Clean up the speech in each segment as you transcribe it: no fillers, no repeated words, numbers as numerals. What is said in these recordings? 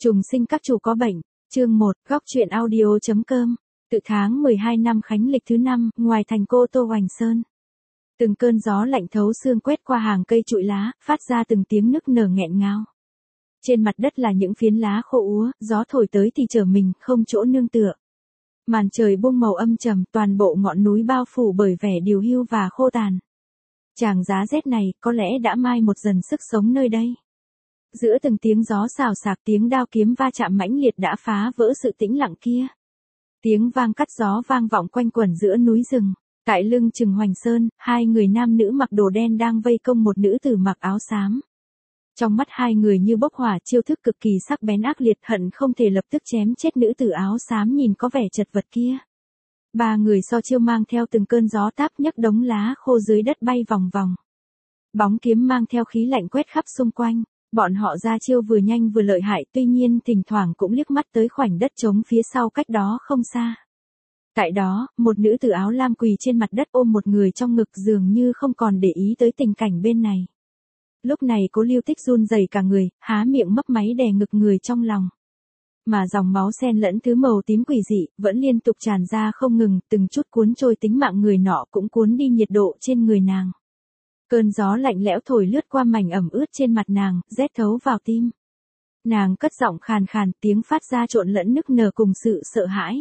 Trùng sinh các chủ có bệnh. Chương 1, góc truyện audio.com. Tự tháng 12 năm Khánh lịch thứ 5, ngoài thành Cô Tô Hoành Sơn. Từng cơn gió lạnh thấu xương quét qua hàng cây trụi lá, phát ra từng tiếng nức nở nghẹn ngào. Trên mặt đất là những phiến lá khô úa, gió thổi tới thì trở mình, không chỗ nương tựa. Màn trời buông màu âm trầm, toàn bộ ngọn núi bao phủ bởi vẻ điều hưu và khô tàn. Tràng giá rét này, có lẽ đã mai một dần sức sống nơi đây. Giữa từng tiếng gió xào xạc, tiếng đao kiếm va chạm mãnh liệt đã phá vỡ sự tĩnh lặng kia. Tiếng vang cắt gió vang vọng quanh quẩn giữa núi rừng. Tại lưng chừng Hoành Sơn, hai người nam nữ mặc đồ đen đang vây công một nữ tử mặc áo xám. Trong mắt hai người như bốc hỏa, chiêu thức cực kỳ sắc bén ác liệt, hận không thể lập tức chém chết nữ tử áo xám nhìn có vẻ chật vật kia. Ba người so chiêu mang theo từng cơn gió táp nhấc đống lá khô dưới đất bay vòng vòng. Bóng kiếm mang theo khí lạnh quét khắp xung quanh. Bọn họ ra chiêu vừa nhanh vừa lợi hại, tuy nhiên thỉnh thoảng cũng liếc mắt tới khoảnh đất trống phía sau cách đó không xa. Tại đó, một nữ tử áo lam quỳ trên mặt đất ôm một người trong ngực, dường như không còn để ý tới tình cảnh bên này. Lúc này Cố Lưu Tích run rẩy cả người, há miệng mấp máy đè ngực người trong lòng. Mà dòng máu xen lẫn thứ màu tím quỷ dị, vẫn liên tục tràn ra không ngừng, từng chút cuốn trôi tính mạng người nọ, cũng cuốn đi nhiệt độ trên người nàng. Cơn gió lạnh lẽo thổi lướt qua mảnh ẩm ướt trên mặt nàng, rét thấu vào tim. Nàng cất giọng khàn khàn, tiếng phát ra trộn lẫn nức nở cùng sự sợ hãi.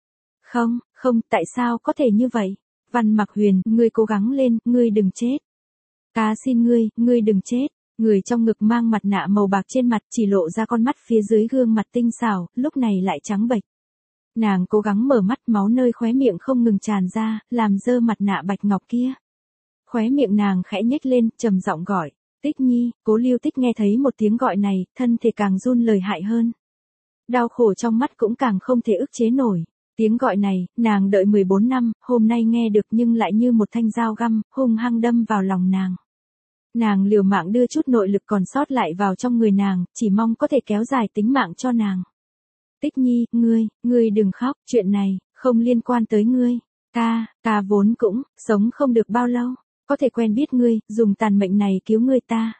Không, tại sao có thể như vậy? Văn Mặc Huyền, ngươi cố gắng lên, ngươi đừng chết. Ta xin ngươi đừng chết. Người trong ngực mang mặt nạ màu bạc trên mặt, chỉ lộ ra con mắt phía dưới gương mặt tinh xảo, lúc này lại trắng bệch. Nàng cố gắng mở mắt, máu nơi khóe miệng không ngừng tràn ra, làm dơ mặt nạ bạch ngọc kia. Khóe miệng nàng khẽ nhếch lên, trầm giọng gọi, Tích Nhi. Cố Lưu Tích nghe thấy một tiếng gọi này, thân thể càng run lời hại hơn. Đau khổ trong mắt cũng càng không thể ức chế nổi. Tiếng gọi này, nàng đợi 14 năm, hôm nay nghe được nhưng lại như một thanh dao găm, hung hăng đâm vào lòng nàng. Nàng liều mạng đưa chút nội lực còn sót lại vào trong người nàng, chỉ mong có thể kéo dài tính mạng cho nàng. Tích Nhi, ngươi đừng khóc, chuyện này, không liên quan tới ngươi. Ta vốn cũng, sống không được bao lâu. Có thể quen biết ngươi, dùng tàn mệnh này cứu ngươi ta.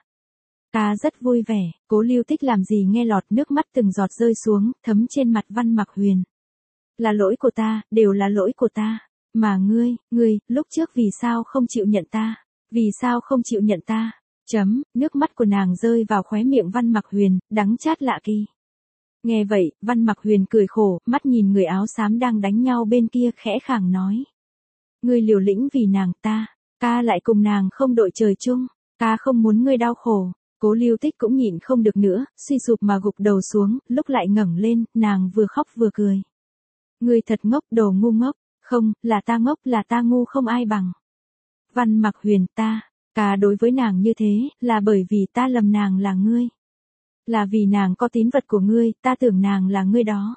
Ta rất vui vẻ. Cố Lưu Tích làm gì nghe lọt, nước mắt từng giọt rơi xuống, thấm trên mặt Văn Mặc Huyền. Là lỗi của ta, đều là lỗi của ta. Mà ngươi, lúc trước vì sao không chịu nhận ta? Vì sao không chịu nhận ta? Nước mắt của nàng rơi vào khóe miệng Văn Mặc Huyền, đắng chát lạ kỳ. Nghe vậy, Văn Mặc Huyền cười khổ, mắt nhìn người áo xám đang đánh nhau bên kia, khẽ khàng nói. Ngươi liều lĩnh vì nàng, ta lại cùng nàng không đội trời chung, ta không muốn ngươi đau khổ. Cố Lưu Tích cũng nhịn không được nữa, suy sụp mà gục đầu xuống, lúc lại ngẩng lên, nàng vừa khóc vừa cười. Ngươi thật ngốc, đồ ngu ngốc. Không, là ta ngốc, là ta ngu không ai bằng. Văn Mặc Huyền, ta đối với nàng như thế, là bởi vì ta lầm nàng là ngươi. Là vì nàng có tín vật của ngươi, ta tưởng nàng là ngươi đó.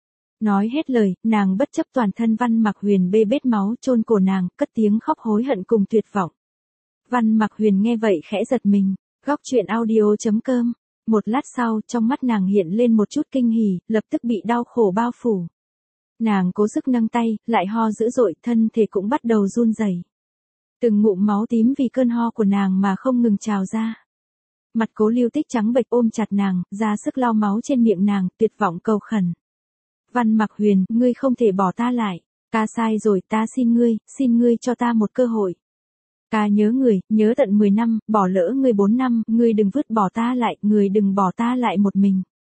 Nói hết lời, nàng bất chấp toàn thân Văn Mặc Huyền bê bết máu chôn cổ nàng, cất tiếng khóc hối hận cùng tuyệt vọng. Văn Mặc Huyền nghe vậy khẽ giật mình. Góc truyện audio.com. Một lát sau, trong mắt nàng hiện lên một chút kinh hỉ, lập tức bị đau khổ bao phủ. Nàng cố sức nâng tay, lại ho dữ dội, thân thể cũng bắt đầu run rẩy. Từng ngụm máu tím vì cơn ho của nàng mà không ngừng trào ra. Mặt Cố Lưu Tích trắng bệch ôm chặt nàng, ra sức lau máu trên miệng nàng, tuyệt vọng cầu khẩn. Văn Mặc Huyền, ngươi không thể bỏ ta lại. Ta sai rồi, ta xin ngươi cho ta một cơ hội. Ta nhớ người, nhớ tận 10 năm, bỏ lỡ ngươi 4 năm, ngươi đừng vứt bỏ ta lại, ngươi đừng bỏ ta lại một mình.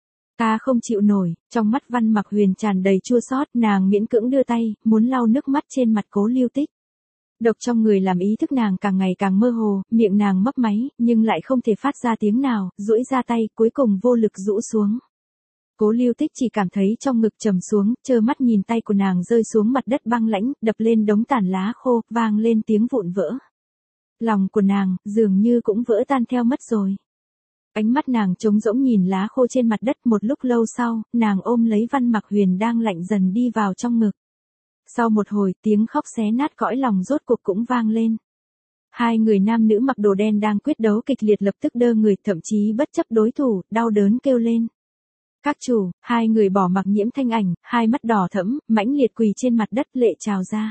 Ta không chịu nổi. Trong mắt Văn Mặc Huyền tràn đầy chua xót, nàng miễn cưỡng đưa tay, muốn lau nước mắt trên mặt Cố Lưu Tích. Độc trong người làm ý thức nàng càng ngày càng mơ hồ, miệng nàng mấp máy, nhưng lại không thể phát ra tiếng nào, duỗi ra tay, cuối cùng vô lực rũ xuống. Cố Lưu Tích chỉ cảm thấy trong ngực trầm xuống, trơ mắt nhìn tay của nàng rơi xuống mặt đất băng lãnh, đập lên đống tàn lá khô, vang lên tiếng vụn vỡ. Lòng của nàng, dường như cũng vỡ tan theo mất rồi. Ánh mắt nàng trống rỗng nhìn lá khô trên mặt đất, một lúc lâu sau, nàng ôm lấy Văn Mặc Huyền đang lạnh dần đi vào trong ngực. Sau một hồi, tiếng khóc xé nát cõi lòng rốt cuộc cũng vang lên. Hai người nam nữ mặc đồ đen đang quyết đấu kịch liệt lập tức đơ người, thậm chí bất chấp đối thủ, đau đớn kêu lên. Các chủ, hai người bỏ mặc Nhiễm Thanh Ảnh, hai mắt đỏ thẫm, mãnh liệt quỳ trên mặt đất, lệ trào ra.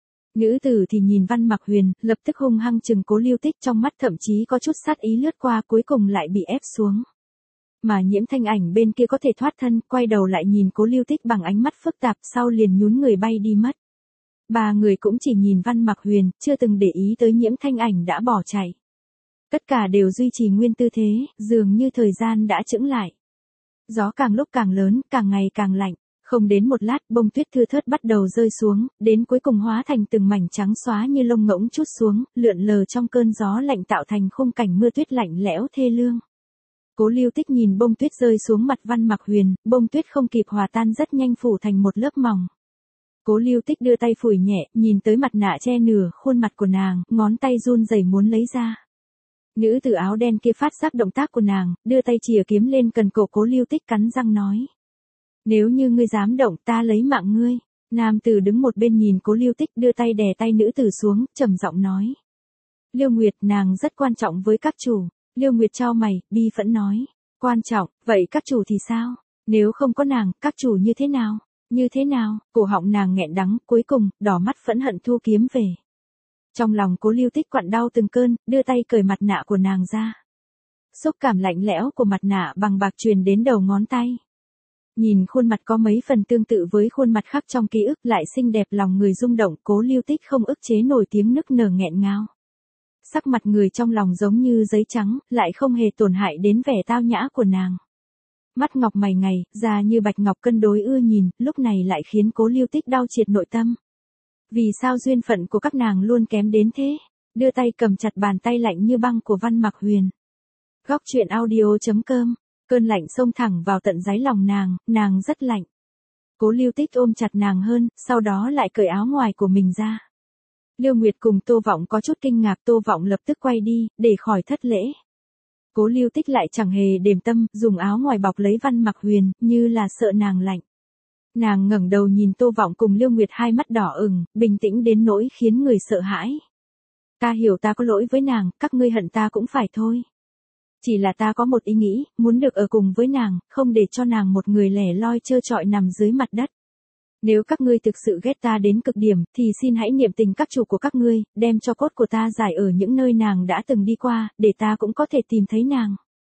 Nữ tử thì nhìn Văn Mặc Huyền, lập tức hung hăng chừng Cố Lưu Tích, trong mắt thậm chí có chút sát ý lướt qua, cuối cùng lại bị ép xuống. Mà Nhiễm Thanh Ảnh bên kia có thể thoát thân, quay đầu lại nhìn Cố Lưu Tích bằng ánh mắt phức tạp, sau liền nhún người bay đi mất. Ba người cũng chỉ nhìn Văn Mặc Huyền, chưa từng để ý tới Nhiễm Thanh Ảnh đã bỏ chạy. Tất cả đều duy trì nguyên tư thế, dường như thời gian đã chững lại. Gió càng lúc càng lớn, càng ngày càng lạnh. Không đến một lát, bông tuyết thưa thớt bắt đầu rơi xuống, đến cuối cùng hóa thành từng mảnh trắng xóa như lông ngỗng trút xuống, lượn lờ trong cơn gió lạnh tạo thành khung cảnh mưa tuyết lạnh lẽo thê lương. Cố Lưu Tích nhìn bông tuyết rơi xuống mặt Văn Mặc Huyền, bông tuyết không kịp hòa tan rất nhanh phủ thành một lớp mỏng. Cố Lưu Tích đưa tay phủi nhẹ, nhìn tới mặt nạ che nửa khuôn mặt của nàng, ngón tay run rẩy muốn lấy ra. Nữ tử áo đen kia phát giác động tác của nàng, đưa tay chìa kiếm lên cần cổ Cố Lưu Tích, cắn răng nói. Nếu như ngươi dám động, ta lấy mạng ngươi. Nam tử đứng một bên nhìn Cố Lưu Tích, đưa tay đè tay nữ tử xuống, trầm giọng nói. Liêu Nguyệt, nàng rất quan trọng với các chủ. Liêu Nguyệt chau mày, bi phẫn nói. Quan trọng, vậy các chủ thì sao? Nếu không có nàng, các chủ như thế nào? Như thế nào? Cổ họng nàng nghẹn đắng, cuối cùng, đỏ mắt phẫn hận thu kiếm về. Trong lòng Cố Lưu Tích quặn đau từng cơn, đưa tay cởi mặt nạ của nàng ra. Xúc cảm lạnh lẽo của mặt nạ bằng bạc truyền đến đầu ngón tay. Nhìn khuôn mặt có mấy phần tương tự với khuôn mặt khác trong ký ức lại xinh đẹp, lòng người rung động, Cố Lưu Tích không ức chế nổi tiếng nức nở nghẹn ngào. Sắc mặt người trong lòng giống như giấy trắng, lại không hề tổn hại đến vẻ tao nhã của nàng. Mắt ngọc mày ngài, da như bạch ngọc cân đối ưa nhìn, lúc này lại khiến Cố Lưu Tích đau triệt nội tâm. Vì sao duyên phận của các nàng luôn kém đến thế? Đưa tay cầm chặt bàn tay lạnh như băng của Văn Mặc Huyền. Góc truyện audio.com. Cơn lạnh xông thẳng vào tận đáy lòng nàng rất lạnh. Cố Lưu Tích ôm chặt nàng hơn, sau đó lại cởi áo ngoài của mình ra. Liêu Nguyệt cùng Tô Vọng có chút kinh ngạc, Tô Vọng lập tức quay đi, để khỏi thất lễ. Cố Lưu Tích lại chẳng hề đềm tâm, dùng áo ngoài bọc lấy Văn Mặc Huyền, như là sợ nàng lạnh. Nàng ngẩng đầu nhìn Tô Vọng cùng Liêu Nguyệt, hai mắt đỏ ửng, bình tĩnh đến nỗi khiến người sợ hãi. Ta hiểu ta có lỗi với nàng, các ngươi hận ta cũng phải thôi. Chỉ là ta có một ý nghĩ, muốn được ở cùng với nàng, không để cho nàng một người lẻ loi trơ trọi nằm dưới mặt đất. Nếu các ngươi thực sự ghét ta đến cực điểm, thì xin hãy niệm tình các chủ của các ngươi, đem cho cốt của ta giải ở những nơi nàng đã từng đi qua, để ta cũng có thể tìm thấy nàng.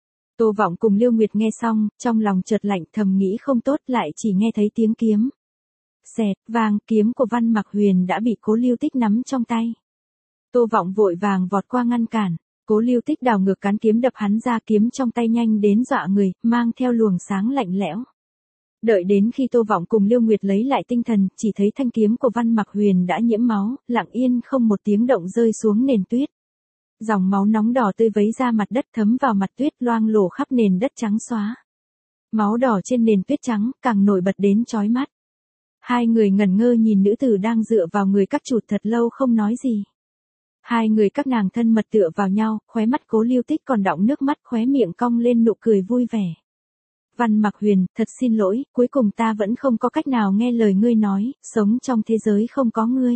Tô Vọng cùng Liêu Nguyệt nghe xong, trong lòng chợt lạnh, thầm nghĩ không tốt, lại chỉ nghe thấy tiếng kiếm. Xẹt, vang, kiếm của Văn Mặc Huyền đã bị Cố Lưu Tích nắm trong tay. Tô Vọng vội vàng vọt qua ngăn cản. Cố Lưu Tích đào ngược cán kiếm đập hắn ra, kiếm trong tay nhanh đến dọa người, mang theo luồng sáng lạnh lẽo. Đợi đến khi Tô Vọng cùng Liêu Nguyệt lấy lại tinh thần, chỉ thấy thanh kiếm của Văn Mặc Huyền đã nhiễm máu, lặng yên không một tiếng động rơi xuống nền tuyết. Dòng máu nóng đỏ tươi vấy ra mặt đất, thấm vào mặt tuyết, loang lổ khắp nền đất trắng xóa. Máu đỏ trên nền tuyết trắng, càng nổi bật đến chói mắt. Hai người ngẩn ngơ nhìn nữ tử đang dựa vào người các chủ thật lâu không nói gì. Hai người các nàng thân mật tựa vào nhau, khóe mắt Cố Lưu Tích còn đọng nước mắt, khóe miệng cong lên nụ cười vui vẻ. Văn Mặc Huyền, thật xin lỗi, cuối cùng ta vẫn không có cách nào nghe lời ngươi nói, sống trong thế giới không có ngươi.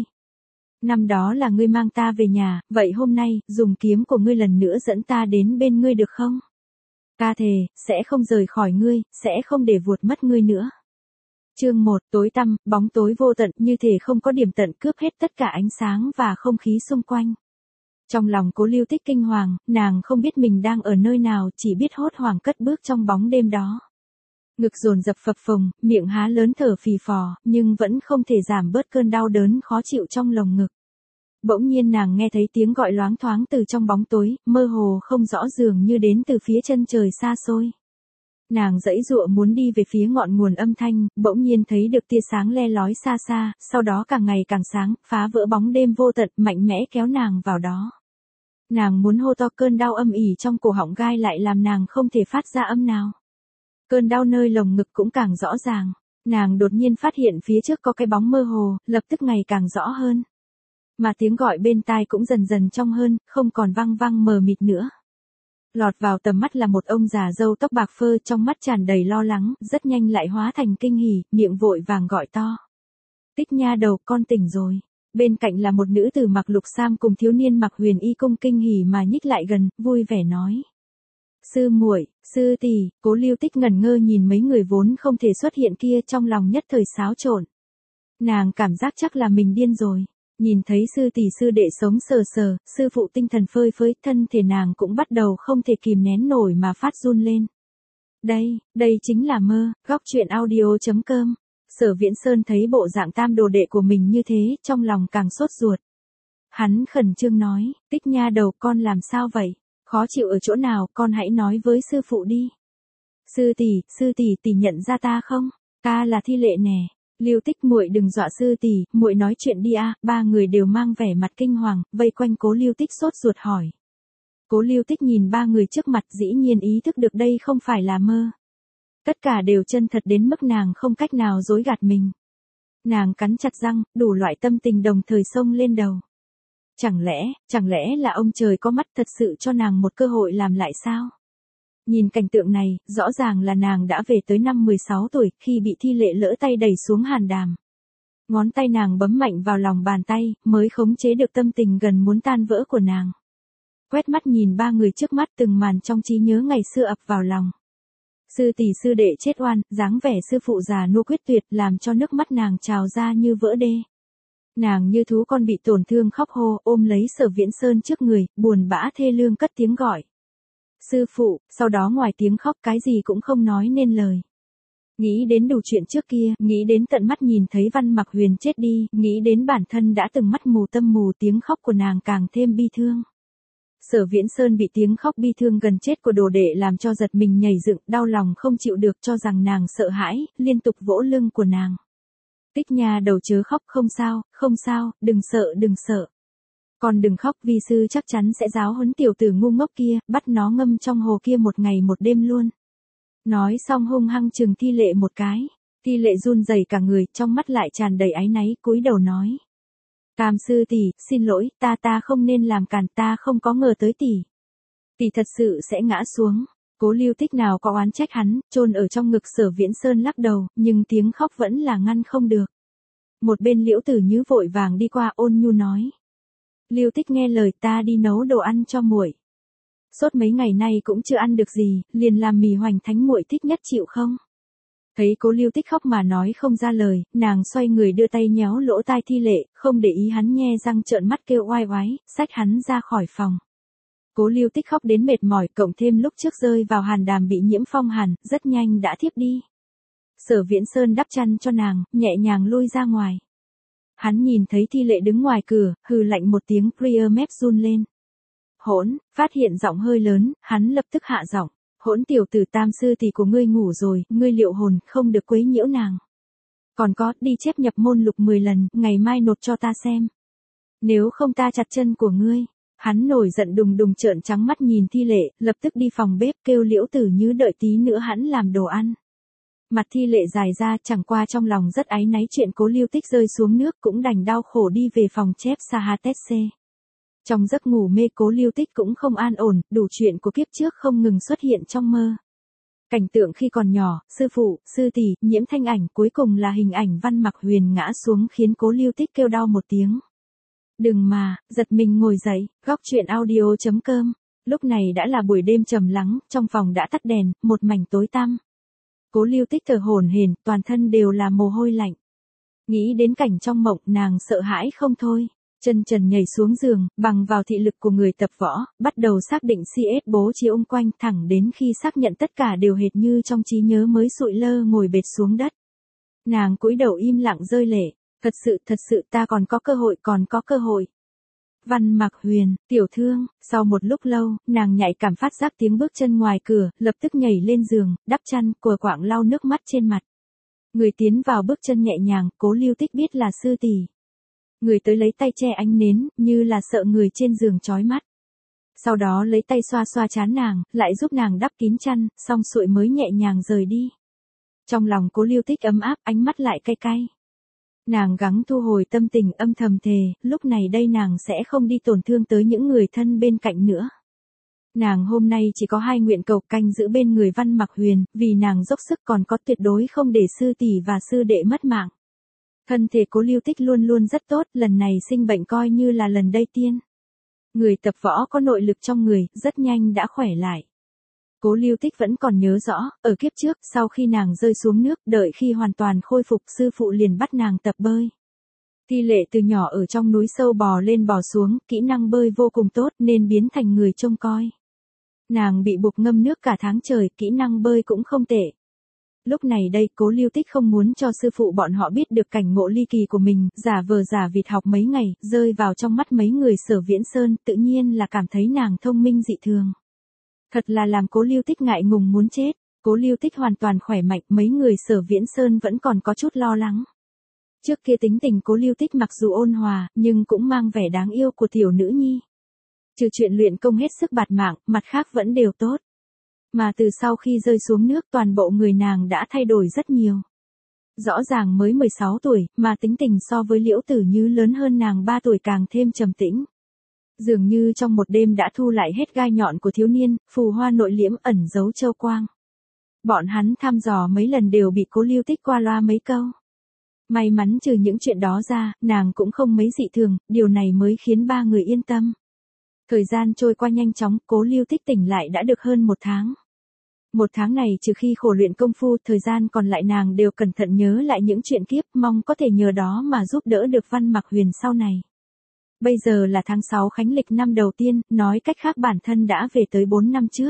Năm đó là ngươi mang ta về nhà, vậy hôm nay, dùng kiếm của ngươi lần nữa dẫn ta đến bên ngươi được không? Ta thề, sẽ không rời khỏi ngươi, sẽ không để vuột mất ngươi nữa. Chương 1, tối tăm, bóng tối vô tận, như thể không có điểm tận, cướp hết tất cả ánh sáng và không khí xung quanh. Trong lòng Cố Lưu Tích kinh hoàng, nàng không biết mình đang ở nơi nào, chỉ biết hốt hoảng cất bước trong bóng đêm đó. Ngực dồn dập phập phồng, miệng há lớn thở phì phò, nhưng vẫn không thể giảm bớt cơn đau đớn khó chịu trong lồng ngực. Bỗng nhiên nàng nghe thấy tiếng gọi loáng thoáng từ trong bóng tối, mơ hồ không rõ, dường như đến từ phía chân trời xa xôi. Nàng giãy giụa muốn đi về phía ngọn nguồn âm thanh, bỗng nhiên thấy được tia sáng le lói xa xa, sau đó càng ngày càng sáng, phá vỡ bóng đêm vô tận, mạnh mẽ kéo nàng vào đó. Nàng muốn hô to, cơn đau âm ỉ trong cổ họng gai lại làm nàng không thể phát ra âm nào. Cơn đau nơi lồng ngực cũng càng rõ ràng. Nàng đột nhiên phát hiện phía trước có cái bóng mơ hồ, lập tức ngày càng rõ hơn. Mà tiếng gọi bên tai cũng dần dần trong hơn, không còn vang vang mờ mịt nữa. Lọt vào tầm mắt là một ông già râu tóc bạc phơ, trong mắt tràn đầy lo lắng, rất nhanh lại hóa thành kinh hỉ, miệng vội vàng gọi to. Tích nha đầu, con tỉnh rồi. Bên cạnh là một nữ tử mặc lục sam cùng thiếu niên mặc huyền y cung, kinh hỉ mà nhích lại gần, vui vẻ nói. Sư muội, sư tỷ. Cố Lưu Tích ngẩn ngơ nhìn mấy người vốn không thể xuất hiện kia, trong lòng nhất thời xáo trộn. Nàng cảm giác chắc là mình điên rồi. Nhìn thấy sư tỷ sư đệ sống sờ sờ, sư phụ tinh thần phơi phới, thân thể nàng cũng bắt đầu không thể kìm nén nổi mà phát run lên. Đây chính là mơ. Góc truyện audio.com. Sở Viễn Sơn thấy bộ dạng tam đồ đệ của mình như thế, trong lòng càng sốt ruột. Hắn khẩn trương nói, Tích nha đầu, con làm sao vậy? Khó chịu ở chỗ nào, con hãy nói với sư phụ đi. Sư tỷ nhận ra ta không? Ta là Thi Lệ nè. Lưu Tích muội đừng dọa sư tỷ, muội nói chuyện đi a. Ba người đều mang vẻ mặt kinh hoàng, vây quanh Cố Lưu Tích sốt ruột hỏi. Cố Lưu Tích nhìn ba người trước mặt, dĩ nhiên ý thức được đây không phải là mơ. Tất cả đều chân thật đến mức nàng không cách nào dối gạt mình. Nàng cắn chặt răng, đủ loại tâm tình đồng thời xông lên đầu. Chẳng lẽ là ông trời có mắt thật sự cho nàng một cơ hội làm lại sao? Nhìn cảnh tượng này, rõ ràng là nàng đã về tới năm 16 tuổi, khi bị Thi Lệ lỡ tay đẩy xuống hàn đàm. Ngón tay nàng bấm mạnh vào lòng bàn tay, mới khống chế được tâm tình gần muốn tan vỡ của nàng. Quét mắt nhìn ba người trước mắt, từng màn trong trí nhớ ngày xưa ập vào lòng. Sư tỷ sư đệ chết oan, dáng vẻ sư phụ già nua quyết tuyệt, làm cho nước mắt nàng trào ra như vỡ đê. Nàng như thú con bị tổn thương khóc hô, ôm lấy Sở Viễn Sơn trước người, buồn bã thê lương cất tiếng gọi. Sư phụ, sau đó ngoài tiếng khóc cái gì cũng không nói nên lời. Nghĩ đến đủ chuyện trước kia, nghĩ đến tận mắt nhìn thấy Văn Mặc Huyền chết đi, nghĩ đến bản thân đã từng mắt mù tâm mù, tiếng khóc của nàng càng thêm bi thương. Sở Viễn Sơn bị tiếng khóc bi thương gần chết của đồ đệ làm cho giật mình nhảy dựng, đau lòng không chịu được, cho rằng nàng sợ hãi, liên tục vỗ lưng của nàng. Tích nha đầu chớ khóc, không sao, đừng sợ. Còn đừng khóc, vi sư chắc chắn sẽ giáo huấn tiểu tử ngu ngốc kia, bắt nó ngâm trong hồ kia một ngày một đêm luôn. Nói xong hung hăng chừng Thi Lệ một cái. Thi Lệ run rẩy cả người, trong mắt lại tràn đầy áy náy, cúi đầu nói. Tam sư tỷ, xin lỗi, ta không nên làm cản, ta không có ngờ tới tỷ. Tỷ thật sự sẽ ngã xuống. Cố Lưu Tích nào có oán trách hắn, chôn ở trong ngực Sở Viễn Sơn lắc đầu, nhưng tiếng khóc vẫn là ngăn không được. Một bên Liễu Tử Như vội vàng đi qua, ôn nhu nói. Lưu Tích nghe lời, ta đi nấu đồ ăn cho muội. Sốt mấy ngày nay cũng chưa ăn được gì, liền làm mì hoành thánh muội thích nhất chịu không? Thấy Cố Lưu Tích khóc mà nói không ra lời, nàng xoay người đưa tay nhéo lỗ tai Thi Lệ, không để ý hắn nhe răng trợn mắt kêu oai oái, xách hắn ra khỏi phòng. Cố Lưu Tích khóc đến mệt mỏi, cộng thêm lúc trước rơi vào hàn đàm bị nhiễm phong hàn, rất nhanh đã thiếp đi. Sở Viễn Sơn đắp chăn cho nàng, nhẹ nhàng lui ra ngoài. Hắn nhìn thấy Thi Lệ đứng ngoài cửa, hừ lạnh một tiếng, Priya mép run lên. Hỗn, phát hiện giọng hơi lớn, hắn lập tức hạ giọng. Hỗn tiểu tử, tam sư tỷ của ngươi ngủ rồi, ngươi liệu hồn, không được quấy nhiễu nàng. Còn có, đi chép nhập môn lục 10 lần, ngày mai nộp cho ta xem. Nếu không ta chặt chân của ngươi. Hắn nổi giận đùng đùng trợn trắng mắt nhìn Thi Lệ, lập tức đi phòng bếp kêu Liễu Tử Như đợi tí nữa hắn làm đồ ăn. Mặt Thi Lệ dài ra, chẳng qua trong lòng rất áy náy chuyện Cố Lưu Tích rơi xuống nước, cũng đành đau khổ đi về phòng chép Sahatese. Trong giấc ngủ mê, Cố Lưu Tích cũng không an ổn, đủ chuyện của kiếp trước không ngừng xuất hiện trong mơ. Cảnh tượng khi còn nhỏ, sư phụ, sư tỷ, nhiễm thanh ảnh, cuối cùng là hình ảnh Văn Mặc Huyền ngã xuống khiến Cố Lưu Tích kêu đau một tiếng. Đừng mà, giật mình ngồi dậy, góc truyện audio.com. Lúc này đã là buổi đêm trầm lắng, trong phòng đã tắt đèn, một mảnh tối tăm. Cố Lưu Tích thở hổn hển, toàn thân đều là mồ hôi lạnh. Nghĩ đến cảnh trong mộng, nàng sợ hãi không thôi. Chân trần nhảy xuống giường, bằng vào thị lực của người tập võ, bắt đầu xác định CS bố trí quanh, thẳng đến khi xác nhận tất cả đều hệt như trong trí nhớ mới sụi lơ ngồi bệt xuống đất. Nàng cúi đầu im lặng rơi lệ. Thật sự ta còn có cơ hội. Văn Mặc Huyền, tiểu thương, sau một lúc lâu, nàng nhạy cảm phát giác tiếng bước chân ngoài cửa, lập tức nhảy lên giường, đắp chăn, cùa quạng lau nước mắt trên mặt. Người tiến vào bước chân nhẹ nhàng, Cố Lưu Tích biết là sư tỷ. Người tới lấy tay che ánh nến, như là sợ người trên giường chói mắt. Sau đó lấy tay xoa xoa trán nàng, lại giúp nàng đắp kín chăn, xong xuôi mới nhẹ nhàng rời đi. Trong lòng Cố Lưu Tích ấm áp, ánh mắt lại cay cay. Nàng gắng thu hồi tâm tình, âm thầm thề, lúc này đây nàng sẽ không đi tổn thương tới những người thân bên cạnh nữa. Nàng hôm nay chỉ có 2 nguyện cầu, canh giữ bên người Văn Mặc Huyền, vì nàng dốc sức, còn có tuyệt đối không để sư tỷ và sư đệ mất mạng. Thân thể Cố Lưu Tích luôn luôn rất tốt, lần này sinh bệnh coi như là lần đây tiên. Người tập võ có nội lực trong người, rất nhanh đã khỏe lại. Cố Lưu Tích vẫn còn nhớ rõ, ở kiếp trước, sau khi nàng rơi xuống nước, đợi khi hoàn toàn khôi phục, sư phụ liền bắt nàng tập bơi. Thi Lệ từ nhỏ ở trong núi sâu bò lên bò xuống, kỹ năng bơi vô cùng tốt nên biến thành người trông coi. Nàng bị buộc ngâm nước cả tháng trời, kỹ năng bơi cũng không tệ. Lúc này đây Cố Lưu Tích không muốn cho sư phụ bọn họ biết được cảnh ngộ ly kỳ của mình, giả vờ giả vịt học mấy ngày, rơi vào trong mắt mấy người Sở Viễn Sơn, tự nhiên là cảm thấy nàng thông minh dị thường. Thật là làm Cố Lưu Tích ngại ngùng muốn chết. Cố Lưu Tích hoàn toàn khỏe mạnh, mấy người Sở Viễn Sơn vẫn còn có chút lo lắng. Trước kia tính tình Cố Lưu Tích mặc dù ôn hòa, nhưng cũng mang vẻ đáng yêu của tiểu nữ nhi. Trừ chuyện luyện công hết sức bạt mạng, mặt khác vẫn đều tốt. Mà từ sau khi rơi xuống nước toàn bộ người nàng đã thay đổi rất nhiều. Rõ ràng mới 16 tuổi, mà tính tình so với Liễu Tử Như lớn hơn nàng 3 tuổi càng thêm trầm tĩnh. Dường như trong một đêm đã thu lại hết gai nhọn của thiếu niên, phù hoa nội liễm ẩn giấu châu quang. Bọn hắn thăm dò mấy lần đều bị Cố Lưu Tích qua loa mấy câu. May mắn trừ những chuyện đó ra, nàng cũng không mấy dị thường, điều này mới khiến ba người yên tâm. Thời gian trôi qua nhanh chóng, Cố Lưu Tích tỉnh lại đã được hơn 1 tháng. 1 tháng này trừ khi khổ luyện công phu, thời gian còn lại nàng đều cẩn thận nhớ lại những chuyện kiếp, mong có thể nhờ đó mà giúp đỡ được Văn Mặc Huyền sau này. Bây giờ là tháng 6 khánh lịch năm đầu tiên, nói cách khác bản thân đã về tới 4 năm trước.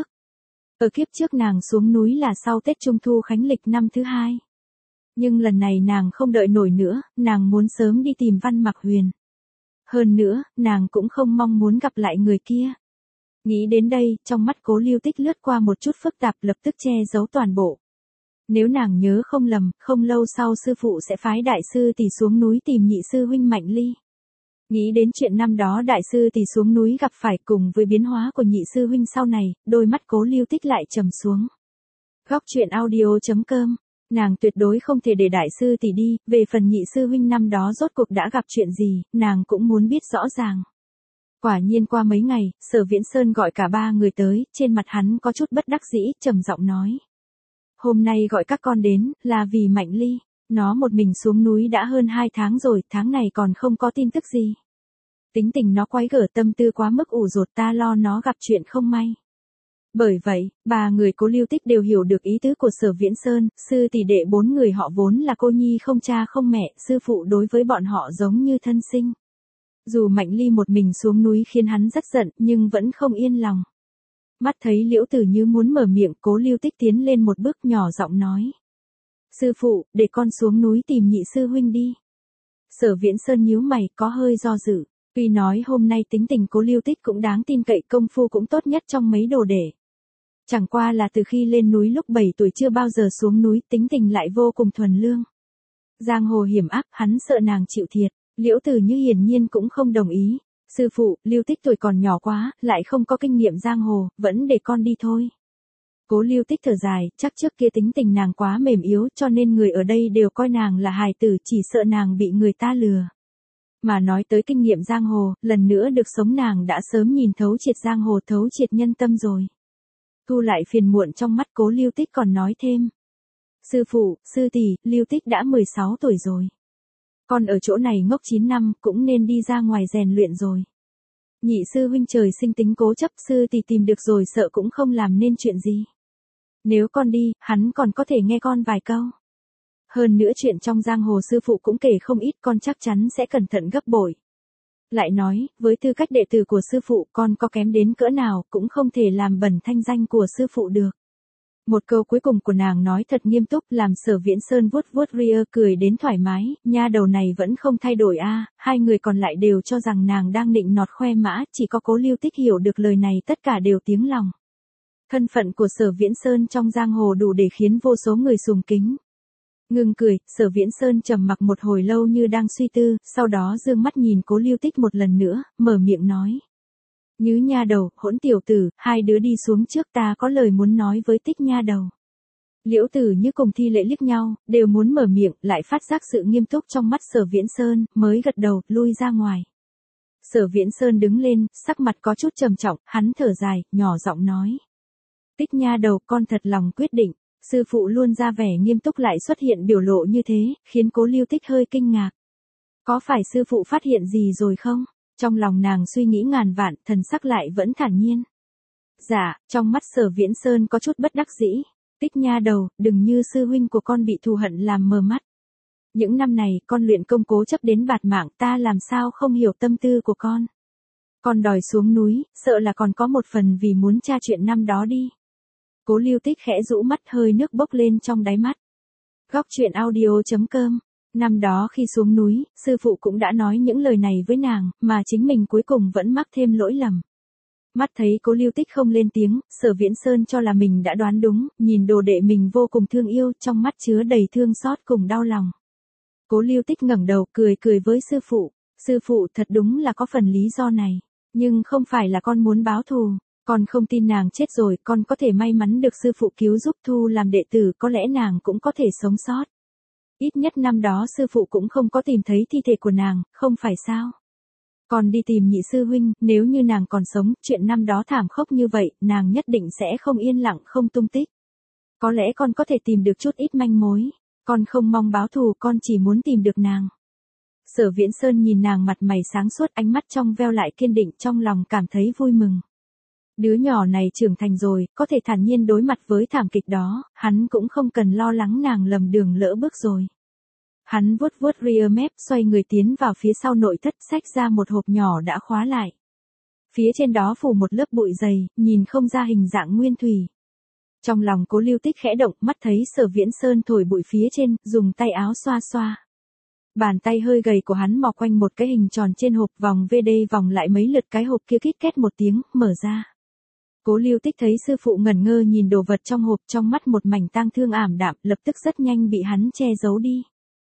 Ở kiếp trước nàng xuống núi là sau Tết Trung Thu khánh lịch năm thứ 2. Nhưng lần này nàng không đợi nổi nữa, nàng muốn sớm đi tìm Văn Mặc Huyền. Hơn nữa, nàng cũng không mong muốn gặp lại người kia. Nghĩ đến đây, trong mắt Cố Lưu Tích lướt qua một chút phức tạp, lập tức che giấu toàn bộ. Nếu nàng nhớ không lầm, không lâu sau sư phụ sẽ phái đại sư tỷ xuống núi tìm nhị sư huynh Mạnh Ly. Nghĩ đến chuyện năm đó đại sư tỷ xuống núi gặp phải cùng với biến hóa của nhị sư huynh sau này, đôi mắt Cố Lưu Tích lại trầm xuống. Góc truyện audio.com. Nàng tuyệt đối không thể để đại sư tỷ đi, về phần nhị sư huynh năm đó rốt cuộc đã gặp chuyện gì, nàng cũng muốn biết rõ ràng. Quả nhiên qua mấy ngày, Sở Viễn Sơn gọi cả 3 người tới, trên mặt hắn có chút bất đắc dĩ, trầm giọng nói. Hôm nay gọi các con đến, là vì Mạnh Ly. Nó một mình xuống núi đã hơn 2 tháng rồi, tháng này còn không có tin tức gì. Tính tình nó quái gở, tâm tư quá mức ủ rột, ta lo nó gặp chuyện không may. Bởi vậy, 3 người Cố Lưu Tích đều hiểu được ý tứ của Sở Viễn Sơn, sư tỷ đệ 4 người họ vốn là cô nhi không cha không mẹ, sư phụ đối với bọn họ giống như thân sinh. Dù Mạnh Ly một mình xuống núi khiến hắn rất giận, nhưng vẫn không yên lòng. Mắt thấy Liễu Tử Như muốn mở miệng, Cố Lưu Tích tiến lên một bước nhỏ giọng nói. Sư phụ, để con xuống núi tìm nhị sư huynh đi. Sở Viễn Sơn nhíu mày, có hơi do dự. Tuy nói hôm nay tính tình Cố Lưu Tích cũng đáng tin cậy, công phu cũng tốt nhất trong mấy đồ đệ. Chẳng qua là từ khi lên núi lúc 7 tuổi chưa bao giờ xuống núi, tính tình lại vô cùng thuần lương. Giang hồ hiểm ác, hắn sợ nàng chịu thiệt. Liễu Tử Như hiển nhiên cũng không đồng ý. Sư phụ, Lưu Tích tuổi còn nhỏ quá, lại không có kinh nghiệm giang hồ, vẫn để con đi thôi. Cố Lưu Tích thở dài, chắc trước kia tính tình nàng quá mềm yếu cho nên người ở đây đều coi nàng là hài tử, chỉ sợ nàng bị người ta lừa. Mà nói tới kinh nghiệm giang hồ, lần nữa được sống nàng đã sớm nhìn thấu triệt giang hồ, thấu triệt nhân tâm rồi. Thu lại phiền muộn trong mắt, Cố Lưu Tích còn nói thêm. Sư phụ, sư tỷ, Lưu Tích đã 16 tuổi rồi. Con ở chỗ này ngốc 9 năm, cũng nên đi ra ngoài rèn luyện rồi. Nhị sư huynh trời sinh tính cố chấp, sư tỷ tìm được rồi sợ cũng không làm nên chuyện gì. Nếu con đi, hắn còn có thể nghe con vài câu. Hơn nữa chuyện trong giang hồ sư phụ cũng kể không ít, con chắc chắn sẽ cẩn thận gấp bội. Lại nói, với tư cách đệ tử của sư phụ, con có kém đến cỡ nào, cũng không thể làm bẩn thanh danh của sư phụ được. Một câu cuối cùng của nàng nói thật nghiêm túc, làm Sở Viễn Sơn vuốt vuốt ria cười đến thoải mái, nha đầu này vẫn không thay đổi a. Hai người còn lại đều cho rằng nàng đang nịnh nọt khoe mã, chỉ có Cố Lưu Tích hiểu được lời này, tất cả đều tiếng lòng. Thân phận của Sở Viễn Sơn trong giang hồ đủ để khiến vô số người sùng kính. Ngừng cười, Sở Viễn Sơn trầm mặc một hồi lâu như đang suy tư, sau đó dương mắt nhìn Cố Lưu Tích một lần nữa, mở miệng nói. Nhứ nha đầu, hỗn tiểu tử, hai đứa đi xuống trước, ta có lời muốn nói với Tích nha đầu. Liễu Tử Như cùng Thi Lễ liếc nhau, đều muốn mở miệng, lại phát giác sự nghiêm túc trong mắt Sở Viễn Sơn, mới gật đầu, lui ra ngoài. Sở Viễn Sơn đứng lên, sắc mặt có chút trầm trọng, hắn thở dài, nhỏ giọng nói. Tích nha đầu, con thật lòng quyết định. Sư phụ luôn ra vẻ nghiêm túc lại xuất hiện biểu lộ như thế, khiến Cố Lưu Tích hơi kinh ngạc. Có phải sư phụ phát hiện gì rồi không? Trong lòng nàng suy nghĩ ngàn vạn, thần sắc lại vẫn thản nhiên. Dạ, trong mắt Sở Viễn Sơn có chút bất đắc dĩ. Tích nha đầu, đừng như sư huynh của con bị thù hận làm mờ mắt. Những năm này, con luyện công cố chấp đến bạt mạng, ta làm sao không hiểu tâm tư của con. Con đòi xuống núi, sợ là còn có một phần vì muốn tra chuyện năm đó đi. Cố Lưu Tích khẽ rũ mắt, hơi nước bốc lên trong đáy mắt. Góc truyện audio.com. Năm đó khi xuống núi, sư phụ cũng đã nói những lời này với nàng, mà chính mình cuối cùng vẫn mắc thêm lỗi lầm. Mắt thấy Cố Lưu Tích không lên tiếng, Sở Viễn Sơn cho là mình đã đoán đúng, nhìn đồ đệ mình vô cùng thương yêu, trong mắt chứa đầy thương xót cùng đau lòng. Cố Lưu Tích ngẩng đầu cười cười với sư phụ. Sư phụ, thật đúng là có phần lý do này. Nhưng không phải là con muốn báo thù. Con không tin nàng chết rồi, con có thể may mắn được sư phụ cứu giúp thu làm đệ tử, có lẽ nàng cũng có thể sống sót. Ít nhất năm đó sư phụ cũng không có tìm thấy thi thể của nàng, không phải sao? Con đi tìm nhị sư huynh, nếu như nàng còn sống, chuyện năm đó thảm khốc như vậy, nàng nhất định sẽ không yên lặng không tung tích. Có lẽ con có thể tìm được chút ít manh mối. Con không mong báo thù, con chỉ muốn tìm được nàng. Sở Viễn Sơn nhìn nàng mặt mày sáng suốt, ánh mắt trong veo lại kiên định, trong lòng cảm thấy vui mừng. Đứa nhỏ này trưởng thành rồi, có thể thản nhiên đối mặt với thảm kịch đó, hắn cũng không cần lo lắng nàng lầm đường lỡ bước rồi. Hắn vuốt vuốt rear mép, xoay người tiến vào phía sau nội thất, xách ra một hộp nhỏ đã khóa lại. Phía trên đó phủ một lớp bụi dày, nhìn không ra hình dạng nguyên thủy. Trong lòng Cố Lưu Tích khẽ động, mắt thấy Sở Viễn Sơn thổi bụi phía trên, dùng tay áo xoa xoa. Bàn tay hơi gầy của hắn mò quanh một cái hình tròn trên hộp, vòng VD vòng lại mấy lượt, cái hộp kia kít két một tiếng, mở ra. Cố Lưu Tích thấy sư phụ ngẩn ngơ nhìn đồ vật trong hộp, trong mắt một mảnh tang thương ảm đạm, lập tức rất nhanh bị hắn che giấu đi.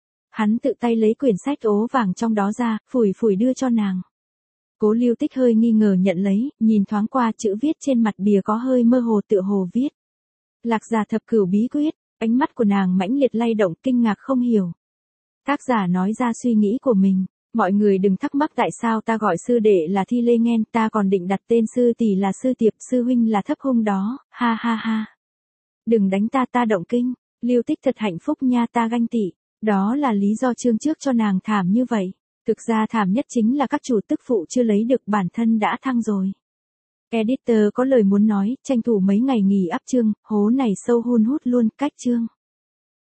Hắn tự tay lấy quyển sách ố vàng trong đó ra, phủi phủi đưa cho nàng. Cố Lưu Tích hơi nghi ngờ nhận lấy, nhìn thoáng qua chữ viết trên mặt bìa có hơi mơ hồ, tựa hồ viết Lạc Gia Thập Cửu Bí Quyết. Ánh mắt của nàng mãnh liệt lay động, kinh ngạc không hiểu. Tác giả nói ra suy nghĩ của mình. Mọi người đừng thắc mắc tại sao ta gọi sư đệ là Thi Lê Nghen, ta còn định đặt tên sư tỷ là Sư Tiệp, sư huynh là Thấp Hung đó, ha ha ha. Đừng đánh ta, ta động kinh. Lưu Tích thật hạnh phúc nha, ta ganh tị. Đó là lý do chương trước cho nàng thảm như vậy. Thực ra thảm nhất chính là các chủ tức phụ chưa lấy được, bản thân đã thăng rồi. Editor có lời muốn nói, tranh thủ mấy ngày nghỉ áp chương, hố này sâu hun hút luôn, cách chương.